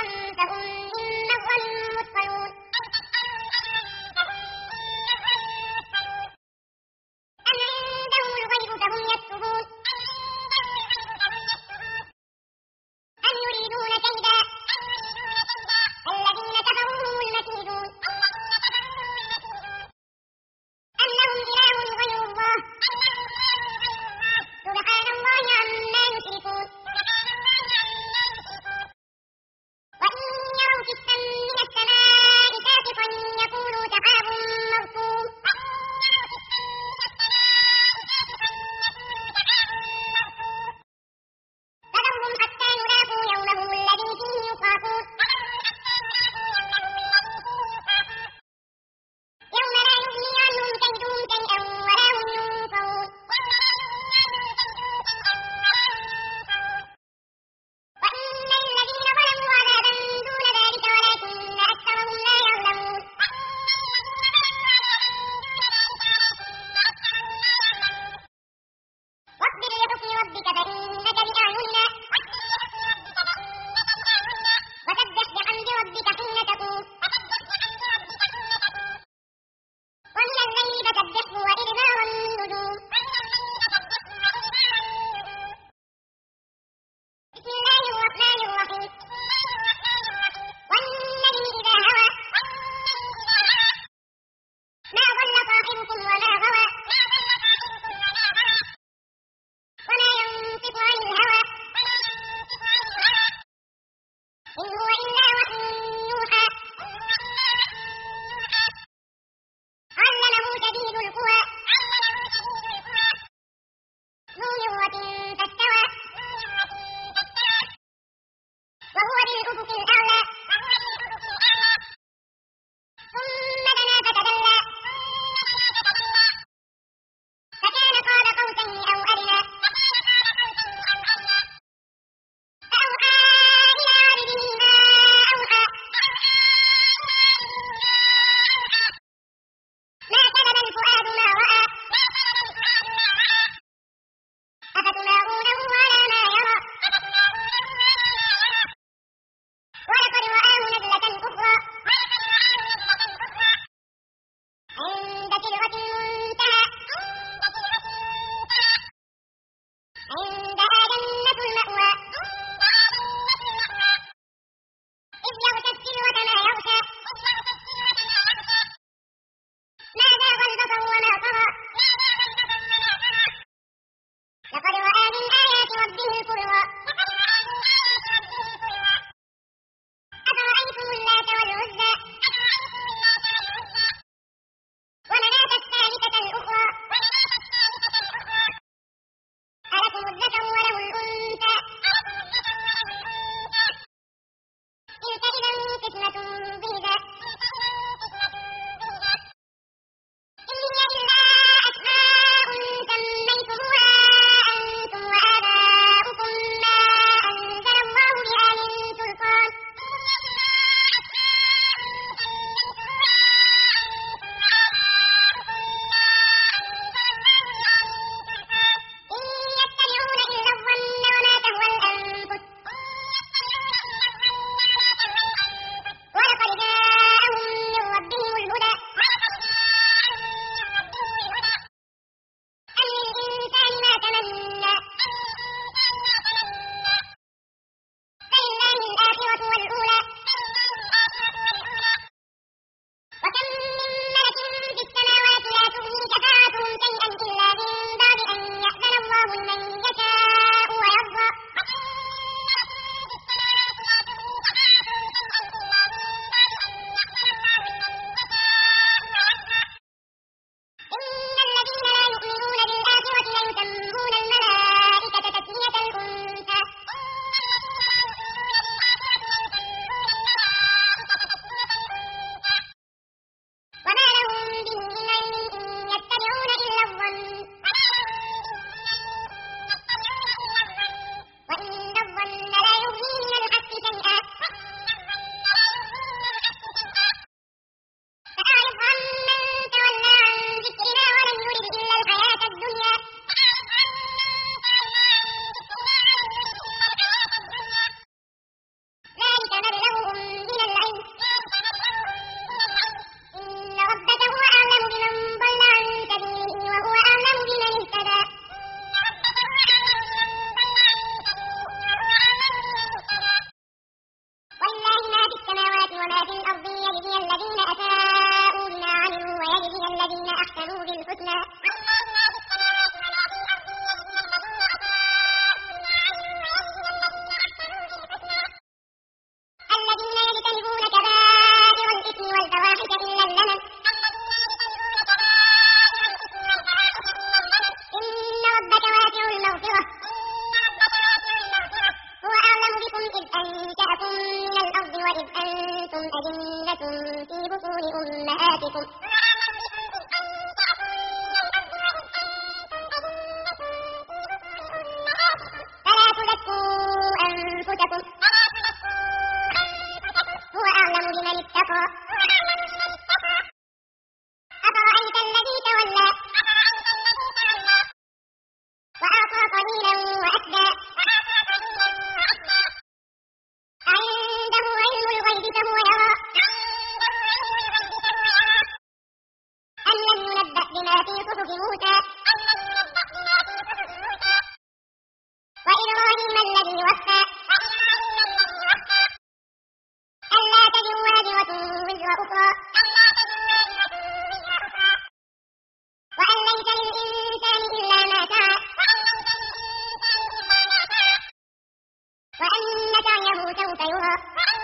فهم من مغرم مثقلون أم عندهم الغيب فهم يكتبون أم يريدون كيدا الذين كفروا هم المكيدون أم لهم إله غير الله سبحان الله عما يشركون وإن يروا كسفا من السماء ساقطا يقولوا سحاب مركوم فذرهم حتى يلاقوا يومهم الذي فيه يصرفون يوم لا يغني عنهم كيدهم شيئا ولا هم ينصرون وإن للذين ظلموا عذابا دون ذلك ولكن أكثرهم لا يعلمون واصبر لحكم ربك فإنك بأعيننا وسبح بحمد ربك حين تقوم ومن الليل فسبحه وإدبار النجوم بسم الله الرحمن الرحيم والنجم إذا هوى ما ضل صاحبكم وما غوى وما ينطق عن الهوى إن هو إلا وحي يوحى علمه شديد القوى ذو مرة فاستوى وهو بالأفق الأعلى ثم دنا فتدلى فكان قاب قوسين أو أدنى فأوحى إلى عبده ما أوحى ما كذب الفؤاد ما رأى أفتمارونه على ما يرى ولقد وما في الأرض ليجزي الذين أساءوا بما عملوا ويجزي الذين أحسنوا بالحسنى. الذين يجتنبون كبائر الإثم والفواحش إلا اللمم إن ربك واسع المغفرة هو أعلم بكم إذ أنشأكم من الأرض وإذ أنتم أجنة في بطون أمهاتكم فلا تزكوا أنفسكم هو أعلم بمن اتقى. أفرأيت الذي تولى وأعطى قليلا وأكدى أعنده علم الغيب فهو يرى أم لم ينبأ بما في صحف موسى وإبراهيم الذي وفى ألا تزر وازرة وزر أخرى وأن ليس للإنسان إلا ما سعى وأن سعيه سوف يرى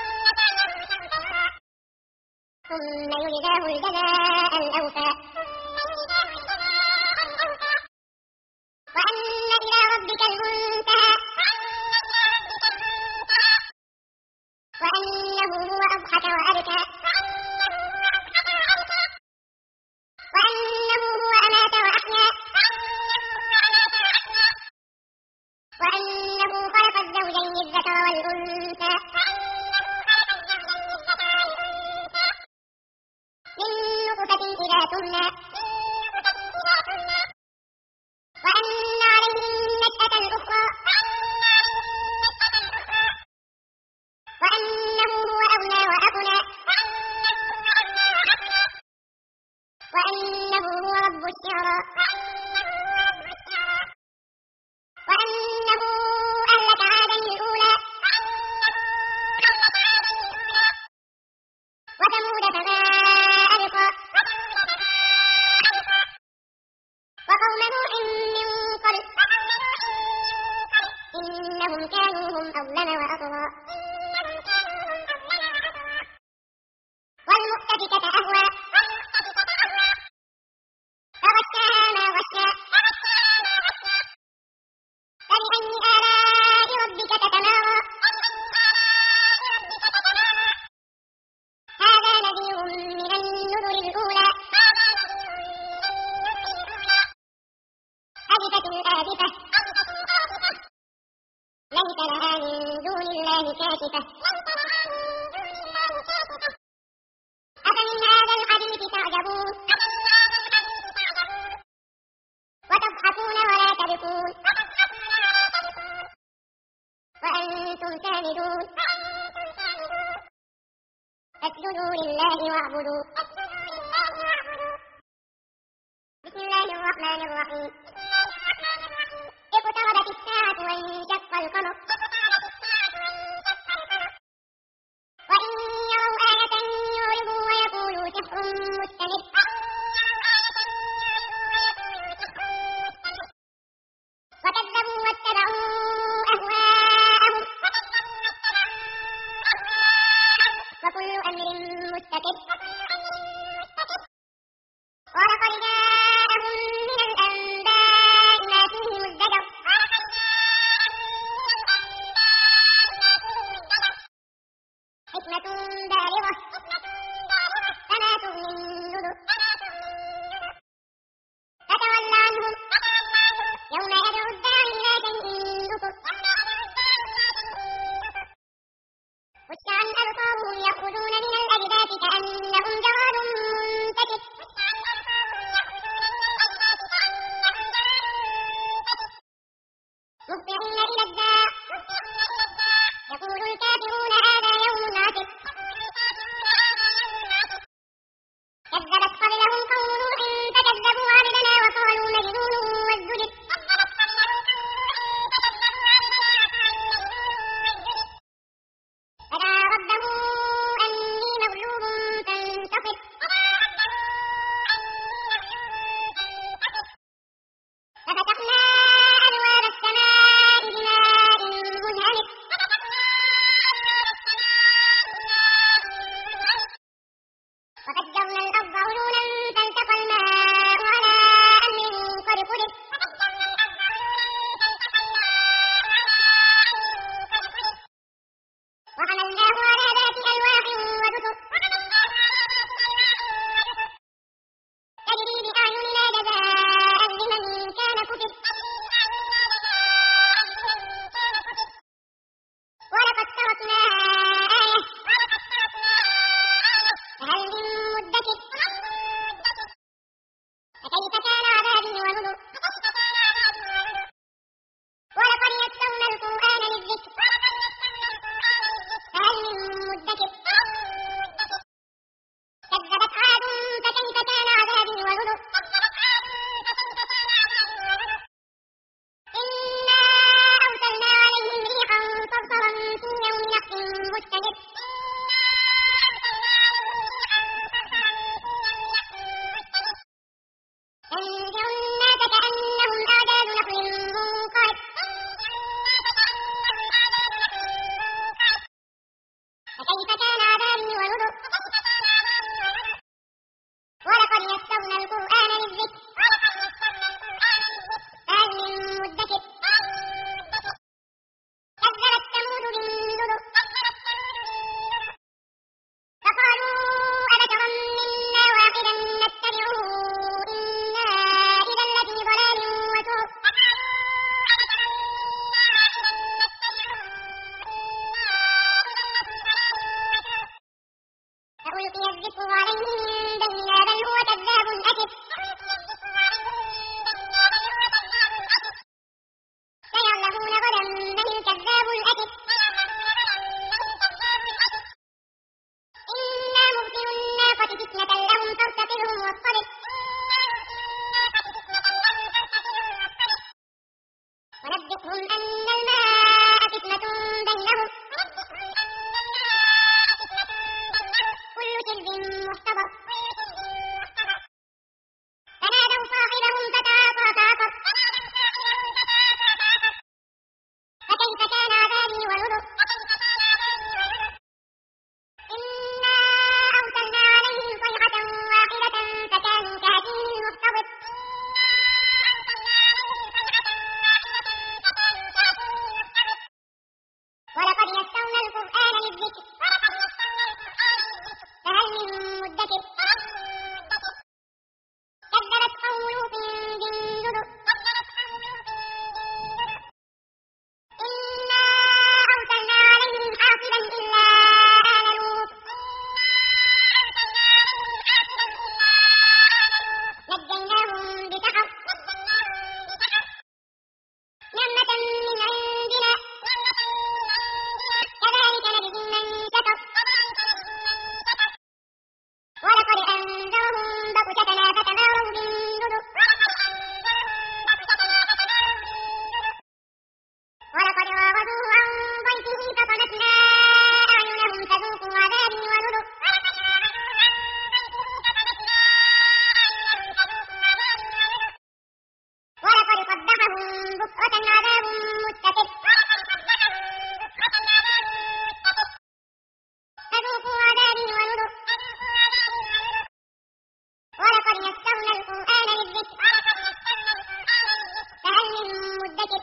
ثم يجزاه الجزاء الأوفى وأن إلى ربك المنتهى وأنه هو أضحك وأبكى وأنه هو أمات وأحيا وأنه خلق الزوجين الذكر والأنثى من نطفة إذا تمنى وأن عليه النشأة الأخرى وأنه هو أغنى وأقنى وأنه هو رب الشعرى وأنه أهلك عادا الأولى وثمود فما أبقى وقوم نوح من قبل إنهم كانوا هم أظلم وأطغى والمؤتفكة أهوى فغشاها ما غشى فبأي آلاء ربك تتمارى هذا نذير من النذر الأولى أزفت الآزفة ليس لها من دون الله كاشفة أفمن هذا الحديث تعجبون وتضحكون ولا تبكون وأنتم سامدون فاسجدوا لله واعبدوا. بسم الله الرحمن الرحيم. اقتربت الساعة وانشق القمر وإن يروا آية يعرضوا ويقولوا سحر مستمر وكذبوا واتبعوا أهواءهم وكل أمر مستقر ولقد جاءهم من الأنباء ما فيه مزدجر حكمة بالغة فما تغني النذر فتول عنهم يوم يدعو الداعي إلى شيء نكر خش عن أبصارهم يخرجون من الأجداث كأنهم جراد منتشر مهطعين إلى الداع يقول الكافرون هذا يوم عسر كذبت قبلهم قوم نوح فكذبوا عبدنا وقالوا مجنون وازدجر فدعا ربه أني كان عذابي ونذر ولقد يسرنا القرآن للذكر فهل من مدكر كذبت ثمود بالنذر فقالوا أبشرا منا واحدا نتبعه إنا إذا لفي ضلال وسعر فألقي الذكر عليه من بيننا بل هو كذاب أشر سيعلمون غدا من الكذاب الأشر إنا مرسل الناقة فتنة لهم فارتقبهم واصطبر ونبئهم أن الماء فتنة بينهم كل شرب محتضر فنادوا صاحبهم فتعاطى فعقر فكيف كان عذابي ونذر إنا أرسلنا عليهم صيحة واحدة فكانوا كهشيم المحتضر ولقد يسرنا القرآن للذكر فهل من مدكر كذبت قوم لوط بالنذر إنا أرسلنا عليهم حاصبا إلا آل لوط نجيناهم بسحر نعمة من عندنا كذلك نجزي من شكر ولقد أنذرهم بطشتنا فتماروا بالنذر ولقد راودوه عن ضيفه فطمسنا أعينهم فذوقوا عذابي ونذر ولقد صبحهم بكرة عذاب مستقر فذوقوا عذابي ونذر ولقد يسرنا القرآن للذكر فهل من مدكر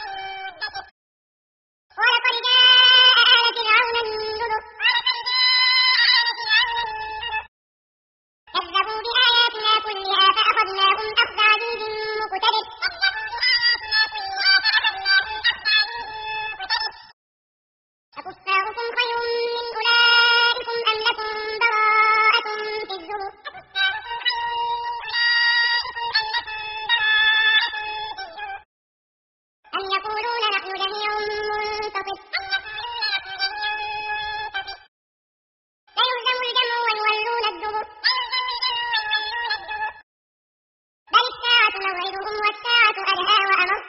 ولقد جاء آل فرعون النذر كذبوا بآياتنا كلها فأخذناهم أخذ عزيز مقتدر أكفاركم خير من أولئكم أم لكم براءة في الزبر أم يقولون نحن جميع منتصر سيهزم الجمع ويولون الدبر بل الساعة موعدهم والساعة أدهى وأمر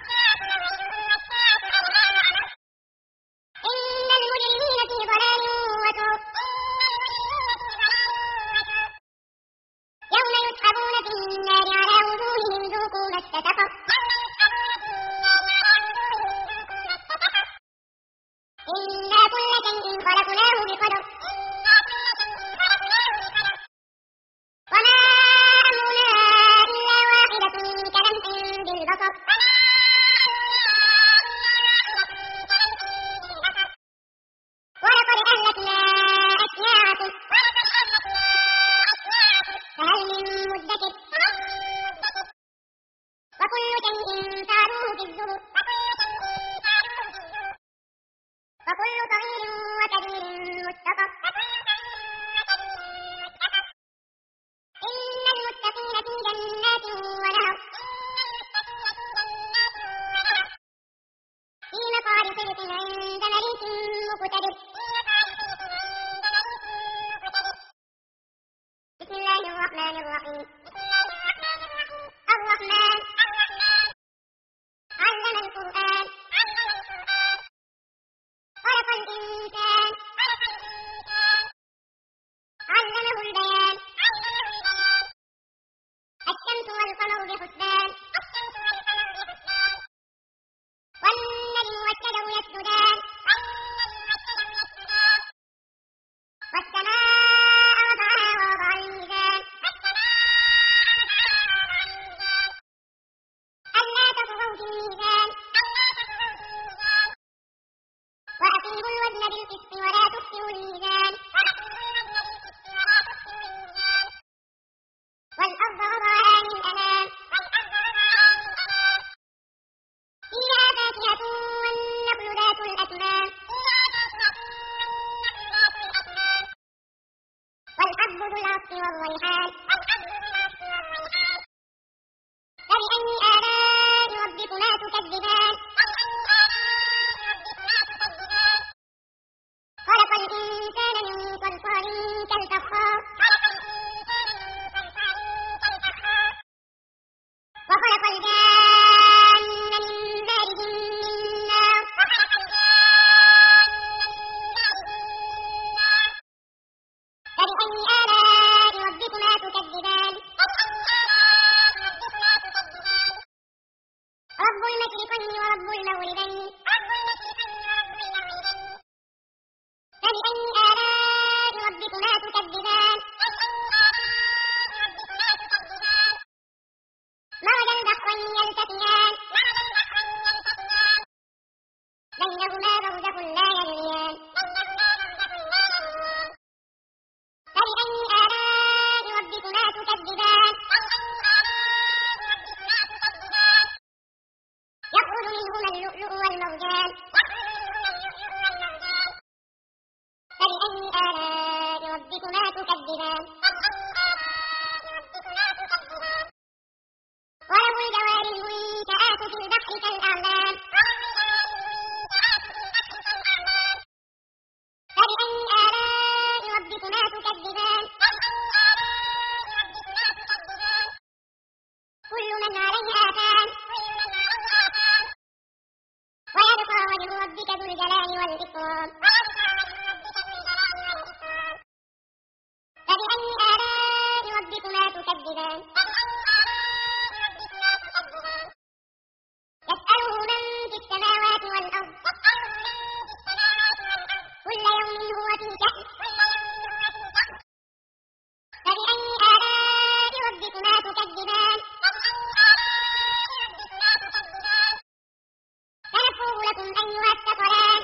إن المجرمين في ضلال وسعر يوم يسحبون في النار على وجوههم ذوقوا مس سقر إنا كل شيء خلقناه بقدر وما أمرنا إلا واحدة كلمح بالبصر ولقد أهلكنا أشياعكم فهل من مدكر وكل شيء فعلوه في الزبر وكل صغير وكبير مستقر إن المتقين في جنات ونهر في مقعد صدق عند مليك مقتدر بسم الله الرحمن الرحيم الرحمن علم القرآن خلق الإنسان علمه البيان الشمس والقمر بحسبان والنجم والشجر يسجدان ذو العصف والريحان فبأي آلاء ربكما تكذبان خلق الإنسان من صلصال كالفخار وخلق الجان من مارج من نار فبأي آلاء ربكما تكذبان رب المشرقين ورب المغربين فبأي آلاء ربكما تكذبان مرج البحرين يلتقيان بينهما برزخ لا يبغيان فبأي آلاء ربكما تكذبان يخرج منهما اللؤلؤ والمرجان فبأي آلاء ربكما تكذبان وله الجوار المنشآت في البحر كالأعلام فبأي آلاء ربكما تكذبان كل من عليها فان ويبقى وجه ربك ذو الجلال والإكرام فبأي آلاء ربكما تكذبان يسأله من في السماوات والأرض كل يوم هو في شأن فبأي آلاء ربكما تكذبان سنفرغ لكم أيها الثقلان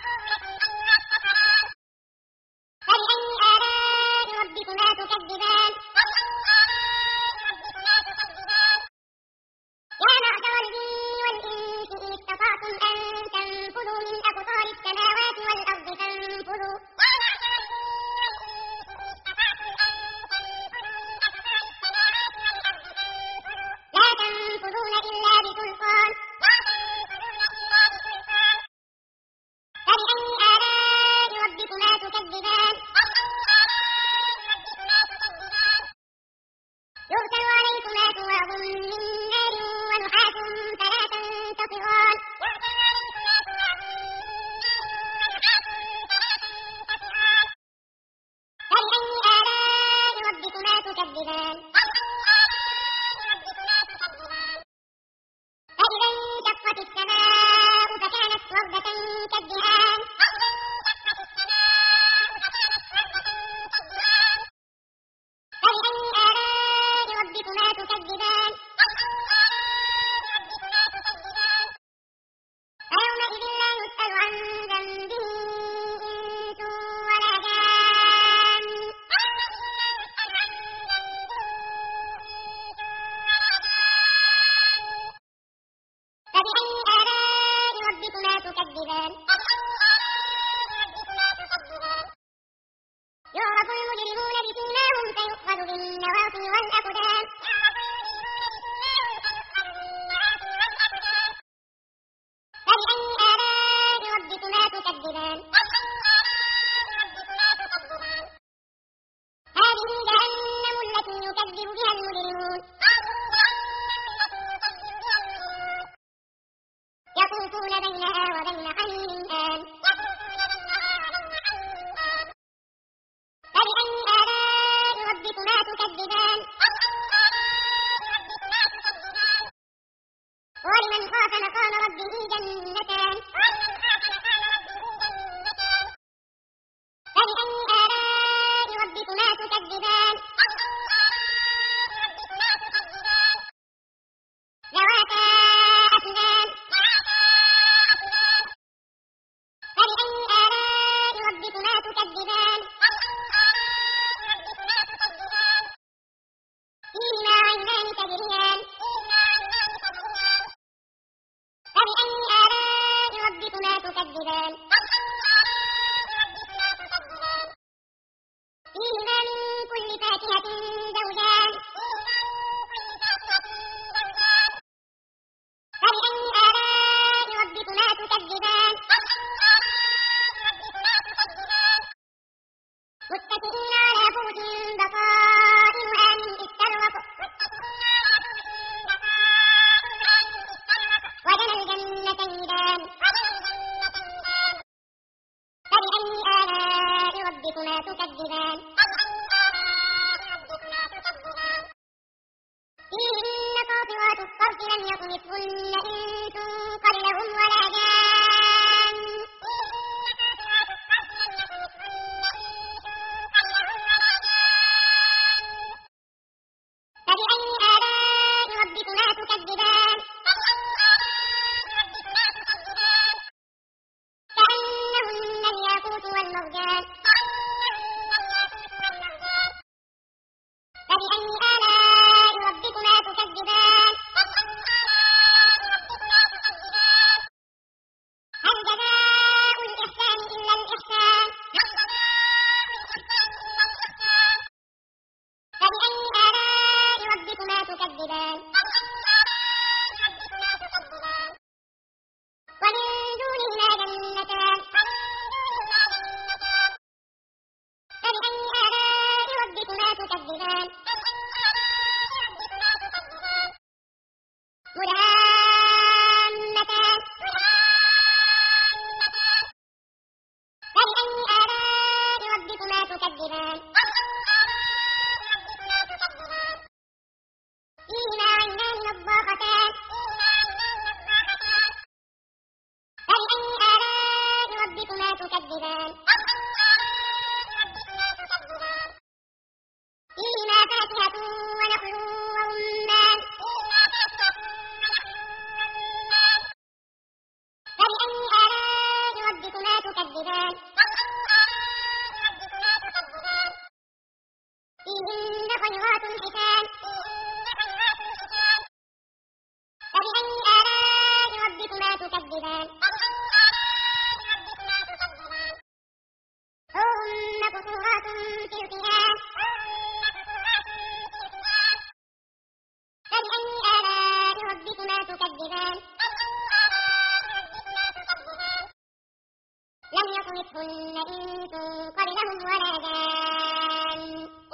فبأي آلاء ربكما تكذبان يا معشر الجن والإنس إن استطعتم أن تنفذوا من أقطار السماوات والأرض فانفذوا لا تنفذون إلا بسلطان فبأي آلاء ربكما تكذبان يرسل عليكما شواظ من نار ونحاس فلا تنتصران فبأي آلاء ربكما تكذبان فإذا انشقت السماء فكانت وردة كالدهان فبأي آلاء ربكما تكذبان فيومئذ لا يسأل عن ذنبه إنس ولا جان فبأي آلاء ربكما تكذبان يعرف المجرمون بسيماهم فيؤخذ بالنواصي والأقدام فبأي آلاء ربكما تكذبان هذه جهنم التي يكذب بها المجرمون يطوفون بينها وبين حميم آن فبأي آلاء ربكما تكذبان ولمن خاف مقام ربه جنتان فبأي آلاء ربكما تكذبان متكئين على فرش بطائنها من استبرق وجنى الجنتين دان فبأي آلاء ربكما تكذبان فيهن قاصرات الطرف لم يطمثهن إنس قبلهم ولا جان فبأي آلاء ربكما تكذبان كأنهن الياقوت والمرجان فبأي آلاء ربكما تكذبان هل جزاء الإحسان إلا الإحسان فبأي آلاء ربكما تكذبان ومن دونهما جنتان فبأي آلاء ربكما تكذبان مدهامتان فبأي آلاء ربكما تكذبان فيهما عينان نضاختان فبأي آلاء ربكما تكذبان فيهما فاكهة ونخل ورمان فبأي آلاء ربكما تكذبان فيهن خيرات حسان فبأي آلاء ربكما تكذبان حور مقصورات في الخيام فبأي آلاء ربكما تكذبان لم يطمثهن إنس قبلهم ولا جان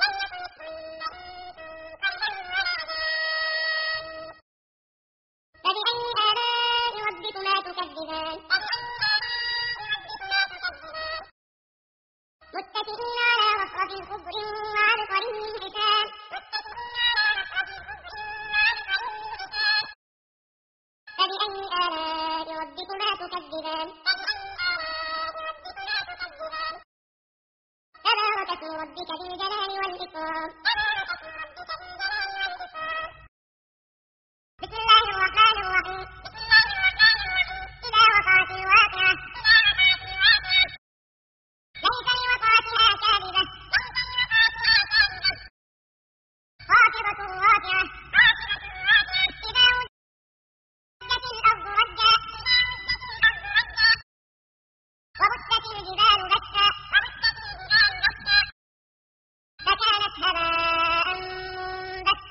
فبأي آلاء ربكما تكذبان متكئين على رفرف خضر وعبقري حسان فبأي آلاء ربكما تكذبان تبارك اسم ربك ذي الجلال والإكرام بسم الله الرحمن الرحيم إذا وقعت الواقعة ليس لوقعتها كاذبة خافضة رافعة إذا رجت الأرض رجا وبست الجبال بسا فكانت هباء منبثا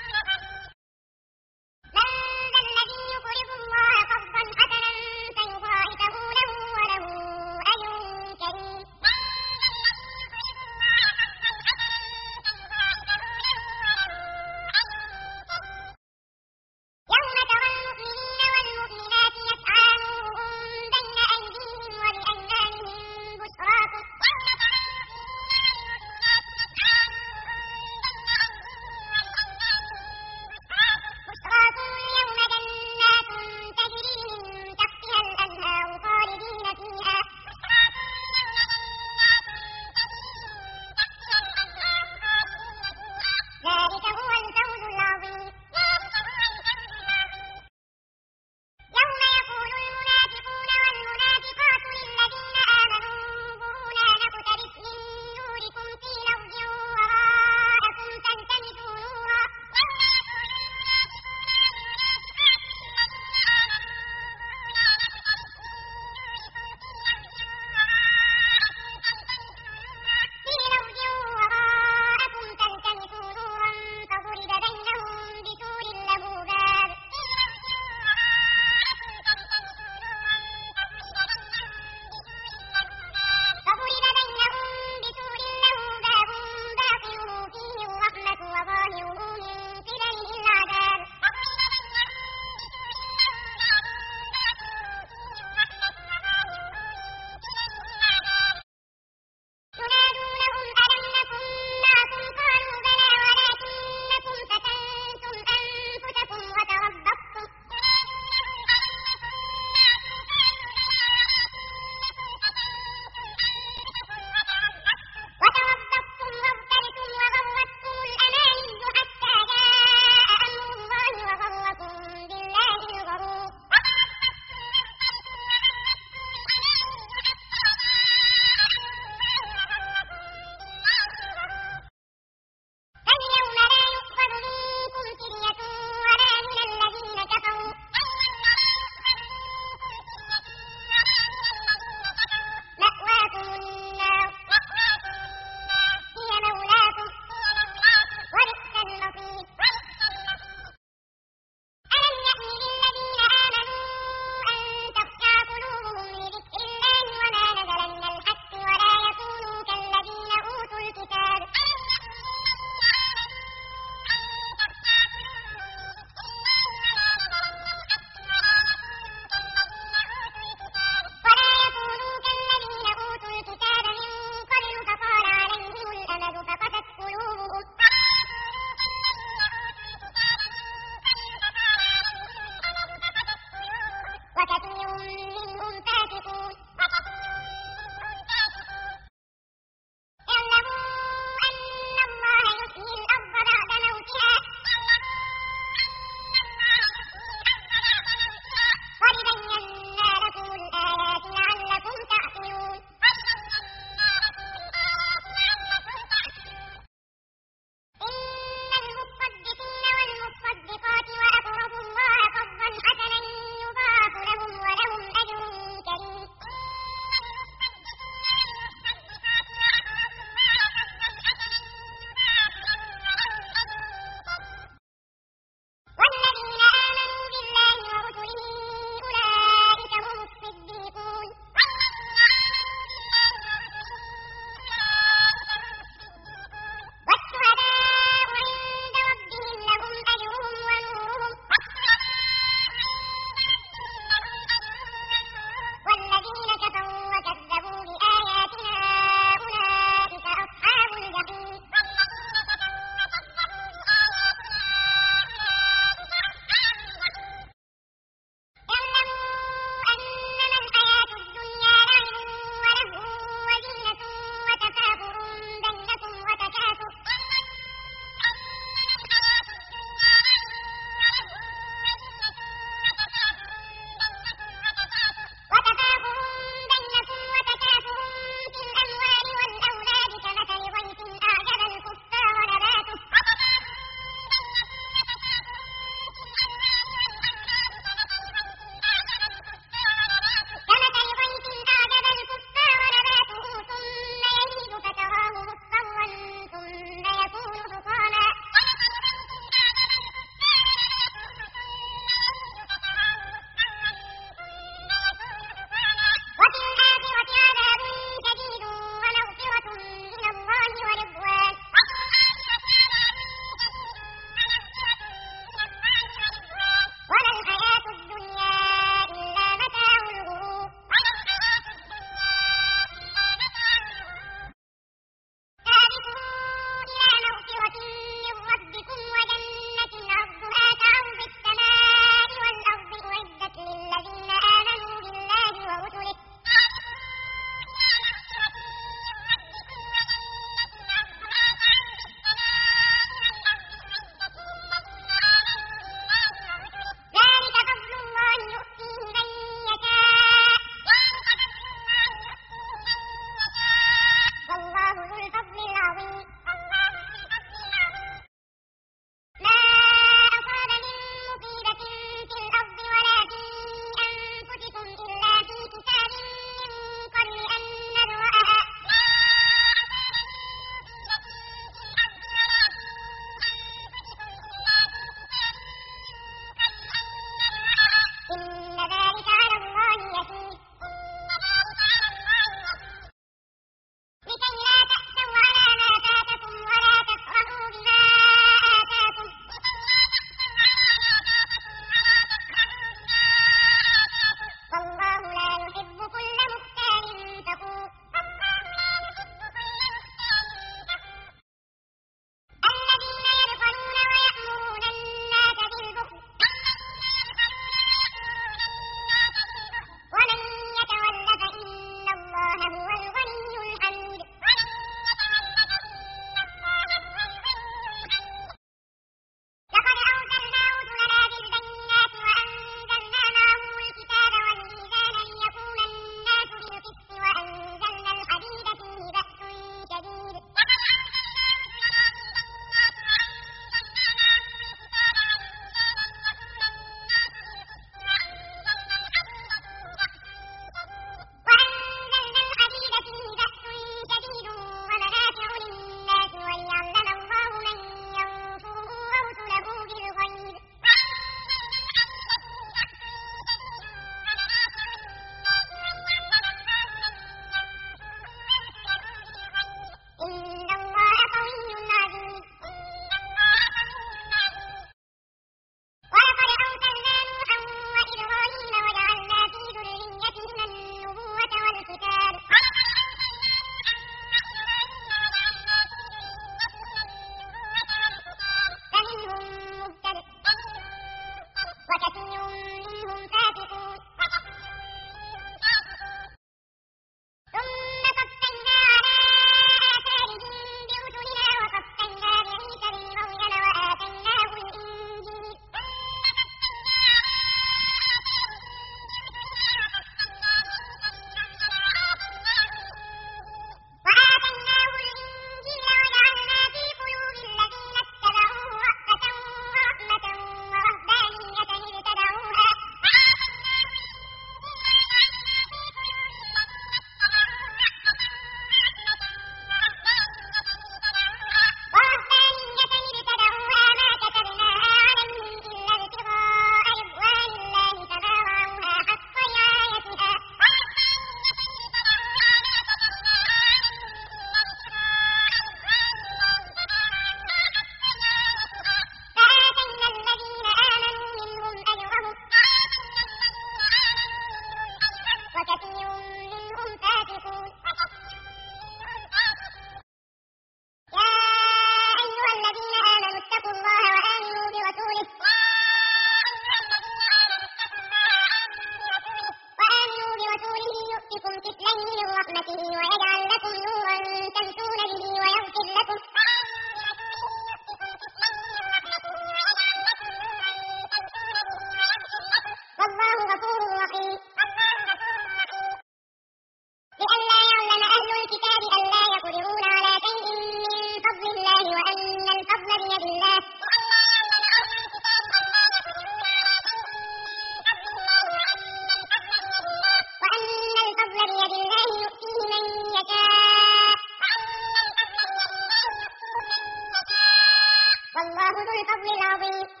الفضل العظيم.